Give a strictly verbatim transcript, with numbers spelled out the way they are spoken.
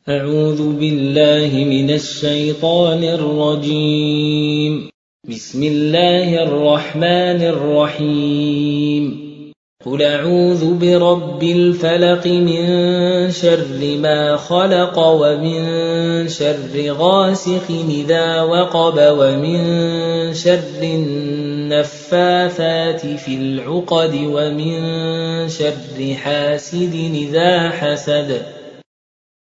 أعوذ بالله من الشيطان الرجيم. بسم الله الرحمن الرحيم. قل أعوذ برب الفلق من شر ما خلق ومن شر غاسق إذا وقب ومن شر النفاثات في العقد ومن شر حاسد إذا حسد